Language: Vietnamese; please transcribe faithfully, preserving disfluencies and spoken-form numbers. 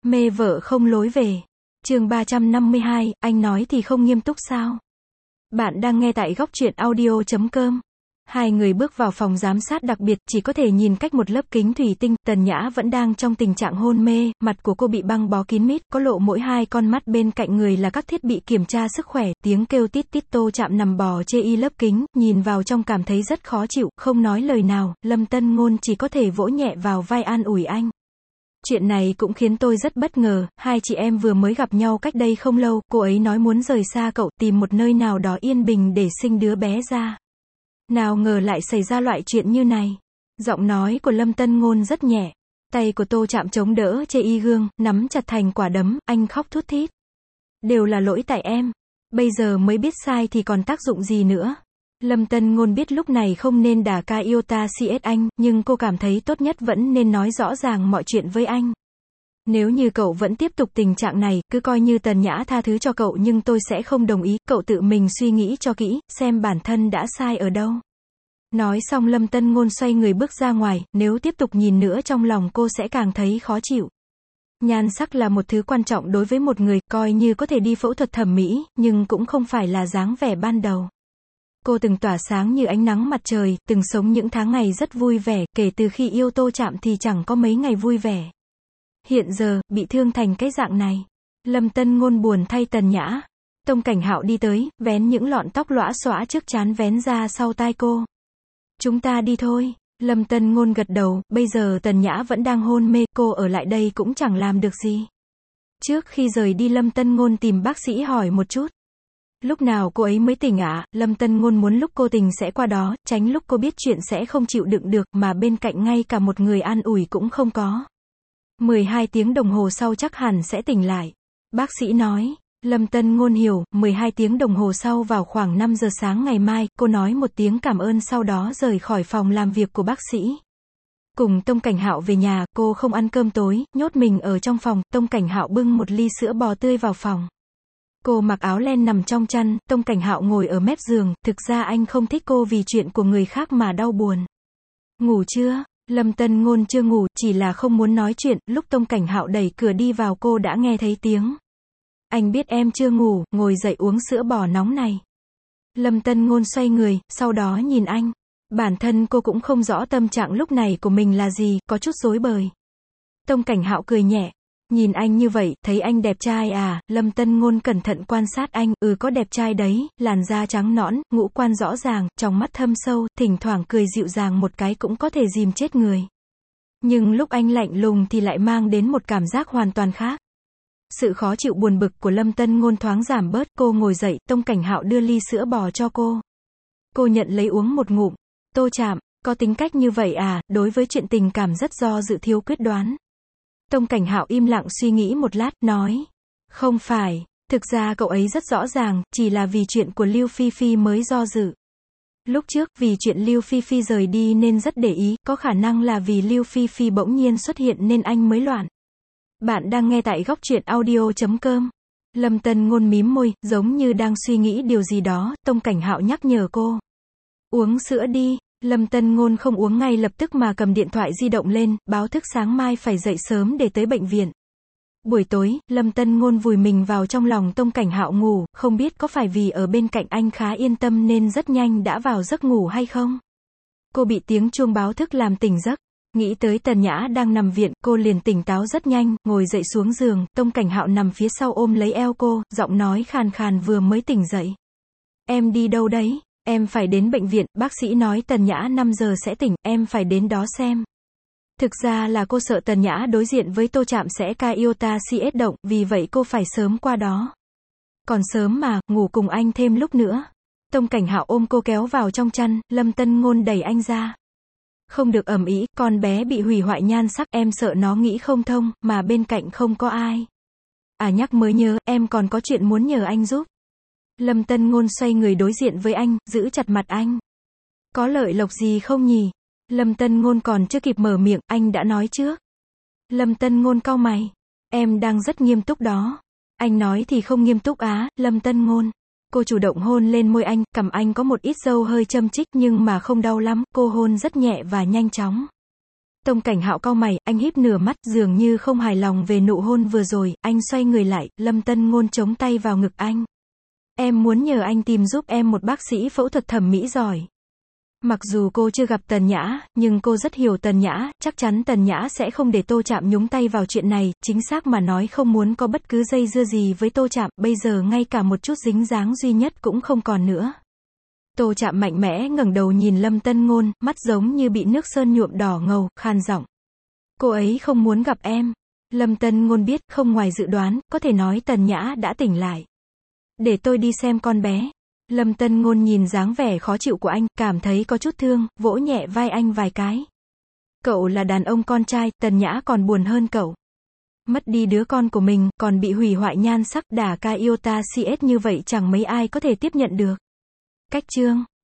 Mê vợ không lối về. Chương ba trăm năm mươi hai, anh nói thì không nghiêm túc sao? Bạn đang nghe tại góc truyện audio chấm com. Hai người bước vào phòng giám sát đặc biệt, chỉ có thể nhìn cách một lớp kính thủy tinh. Tần Nhã vẫn đang trong tình trạng hôn mê, mặt của cô bị băng bó kín mít, có lộ mỗi hai con mắt, bên cạnh người là các thiết bị kiểm tra sức khỏe, tiếng kêu tít tít. Tô Trạm nằm bò chê y lớp kính, nhìn vào trong cảm thấy rất khó chịu, không nói lời nào. Lâm Tân Ngôn chỉ có thể vỗ nhẹ vào vai an ủi anh. Chuyện này cũng khiến tôi rất bất ngờ, hai chị em vừa mới gặp nhau cách đây không lâu, cô ấy nói muốn rời xa cậu, tìm một nơi nào đó yên bình để sinh đứa bé ra. Nào ngờ lại xảy ra loại chuyện như này. Giọng nói của Lâm Tân Ngôn rất nhẹ. Tay của Tô Trạm chống đỡ chê y gương, nắm chặt thành quả đấm, anh khóc thút thít. Đều là lỗi tại em. Bây giờ mới biết sai thì còn tác dụng gì nữa. Lâm Tân Ngôn biết lúc này không nên đả ca iota cs anh, nhưng cô cảm thấy tốt nhất vẫn nên nói rõ ràng mọi chuyện với anh. Nếu như cậu vẫn tiếp tục tình trạng này, cứ coi như Tần Nhã tha thứ cho cậu nhưng tôi sẽ không đồng ý, cậu tự mình suy nghĩ cho kỹ, xem bản thân đã sai ở đâu. Nói xong Lâm Tân Ngôn xoay người bước ra ngoài, nếu tiếp tục nhìn nữa trong lòng cô sẽ càng thấy khó chịu. Nhan sắc là một thứ quan trọng đối với một người, coi như có thể đi phẫu thuật thẩm mỹ, nhưng cũng không phải là dáng vẻ ban đầu. Cô từng tỏa sáng như ánh nắng mặt trời, từng sống những tháng ngày rất vui vẻ, kể từ khi yêu Tô Trạm thì chẳng có mấy ngày vui vẻ. Hiện giờ, bị thương thành cái dạng này. Lâm Tân Ngôn buồn thay Tần Nhã. Tông Cảnh Hạo đi tới, vén những lọn tóc lõa xõa trước trán vén ra sau tai cô. Chúng ta đi thôi. Lâm Tân Ngôn gật đầu, bây giờ Tần Nhã vẫn đang hôn mê, cô ở lại đây cũng chẳng làm được gì. Trước khi rời đi Lâm Tân Ngôn tìm bác sĩ hỏi một chút. Lúc nào cô ấy mới tỉnh ạ? À? Lâm Tân Ngôn muốn lúc cô tỉnh sẽ qua đó, tránh lúc cô biết chuyện sẽ không chịu đựng được, mà bên cạnh ngay cả một người an ủi cũng không có. mười hai tiếng đồng hồ sau chắc hẳn sẽ tỉnh lại. Bác sĩ nói. Lâm Tân Ngôn hiểu, mười hai tiếng đồng hồ sau vào khoảng năm giờ sáng ngày mai, cô nói một tiếng cảm ơn sau đó rời khỏi phòng làm việc của bác sĩ. Cùng Tông Cảnh Hạo về nhà, cô không ăn cơm tối, nhốt mình ở trong phòng, Tông Cảnh Hạo bưng một ly sữa bò tươi vào phòng. Cô mặc áo len nằm trong chăn, Tông Cảnh Hạo ngồi ở mép giường, thực ra anh không thích cô vì chuyện của người khác mà đau buồn. Ngủ chưa? Lâm Tân Ngôn chưa ngủ, chỉ là không muốn nói chuyện, lúc Tông Cảnh Hạo đẩy cửa đi vào cô đã nghe thấy tiếng. Anh biết em chưa ngủ, ngồi dậy uống sữa bò nóng này. Lâm Tân Ngôn xoay người, sau đó nhìn anh. Bản thân cô cũng không rõ tâm trạng lúc này của mình là gì, có chút rối bời. Tông Cảnh Hạo cười nhẹ. Nhìn anh như vậy, thấy anh đẹp trai à? Lâm Tân Ngôn cẩn thận quan sát anh, ừ có đẹp trai đấy, làn da trắng nõn, ngũ quan rõ ràng, trong mắt thâm sâu, thỉnh thoảng cười dịu dàng một cái cũng có thể dìm chết người. Nhưng lúc anh lạnh lùng thì lại mang đến một cảm giác hoàn toàn khác. Sự khó chịu buồn bực của Lâm Tân Ngôn thoáng giảm bớt, cô ngồi dậy, Tông Cảnh Hạo đưa ly sữa bò cho cô. Cô nhận lấy uống một ngụm. Tô Trạm, có tính cách như vậy à? Đối với chuyện tình cảm rất do dự, thiếu quyết đoán. Tông Cảnh Hạo im lặng suy nghĩ một lát, nói. Không phải, thực ra cậu ấy rất rõ ràng, chỉ là vì chuyện của Lưu Phi Phi mới do dự. Lúc trước, vì chuyện Lưu Phi Phi rời đi nên rất để ý, có khả năng là vì Lưu Phi Phi bỗng nhiên xuất hiện nên anh mới loạn. Bạn đang nghe tại góc truyện audio chấm com. Lâm Tân Ngôn mím môi, giống như đang suy nghĩ điều gì đó, Tông Cảnh Hạo nhắc nhở cô. Uống sữa đi. Lâm Tân Ngôn không uống ngay lập tức mà cầm điện thoại di động lên, báo thức sáng mai phải dậy sớm để tới bệnh viện. Buổi tối, Lâm Tân Ngôn vùi mình vào trong lòng Tông Cảnh Hạo ngủ, không biết có phải vì ở bên cạnh anh khá yên tâm nên rất nhanh đã vào giấc ngủ hay không. Cô bị tiếng chuông báo thức làm tỉnh giấc. Nghĩ tới Tần Nhã đang nằm viện, cô liền tỉnh táo rất nhanh, ngồi dậy xuống giường, Tông Cảnh Hạo nằm phía sau ôm lấy eo cô, giọng nói khàn khàn vừa mới tỉnh dậy. Em đi đâu đấy? Em phải đến bệnh viện, bác sĩ nói Tần Nhã năm giờ sẽ tỉnh, em phải đến đó xem. Thực ra là cô sợ Tần Nhã đối diện với Tô Trạm sẽ ca iota cs động, vì vậy cô phải sớm qua đó. Còn sớm mà, ngủ cùng anh thêm lúc nữa. Tông Cảnh Hạo ôm cô kéo vào trong chăn, Lâm Tân Ngôn đẩy anh ra. Không được ầm ĩ, con bé bị hủy hoại nhan sắc, em sợ nó nghĩ không thông, mà bên cạnh không có ai. À nhắc mới nhớ, em còn có chuyện muốn nhờ anh giúp. Lâm Tân Ngôn xoay người đối diện với anh, giữ chặt mặt anh. Có lợi lộc gì không nhỉ? Lâm Tân Ngôn còn chưa kịp mở miệng, anh đã nói trước. Lâm Tân Ngôn cau mày. Em đang rất nghiêm túc đó. Anh nói thì không nghiêm túc á, Lâm Tân Ngôn. Cô chủ động hôn lên môi anh, cằm anh có một ít râu hơi châm chích nhưng mà không đau lắm, cô hôn rất nhẹ và nhanh chóng. Tông Cảnh Hạo cau mày, anh híp nửa mắt, dường như không hài lòng về nụ hôn vừa rồi, anh xoay người lại, Lâm Tân Ngôn chống tay vào ngực anh. Em muốn nhờ anh tìm giúp em một bác sĩ phẫu thuật thẩm mỹ giỏi. Mặc dù cô chưa gặp Tần Nhã, nhưng cô rất hiểu Tần Nhã, chắc chắn Tần Nhã sẽ không để Tô Trạm nhúng tay vào chuyện này, chính xác mà nói không muốn có bất cứ dây dưa gì với Tô Trạm, bây giờ ngay cả một chút dính dáng duy nhất cũng không còn nữa. Tô Trạm mạnh mẽ ngẩng đầu nhìn Lâm Tân Ngôn, mắt giống như bị nước sơn nhuộm đỏ ngầu, khan giọng. Cô ấy không muốn gặp em. Lâm Tân Ngôn biết, không ngoài dự đoán, có thể nói Tần Nhã đã tỉnh lại. Để tôi đi xem con bé. Lâm Tân Ngôn nhìn dáng vẻ khó chịu của anh, cảm thấy có chút thương, vỗ nhẹ vai anh vài cái. Cậu là đàn ông con trai, Tần Nhã còn buồn hơn cậu. Mất đi đứa con của mình, còn bị hủy hoại nhan sắc, đả ca iota cs như vậy chẳng mấy ai có thể tiếp nhận được. Cách chương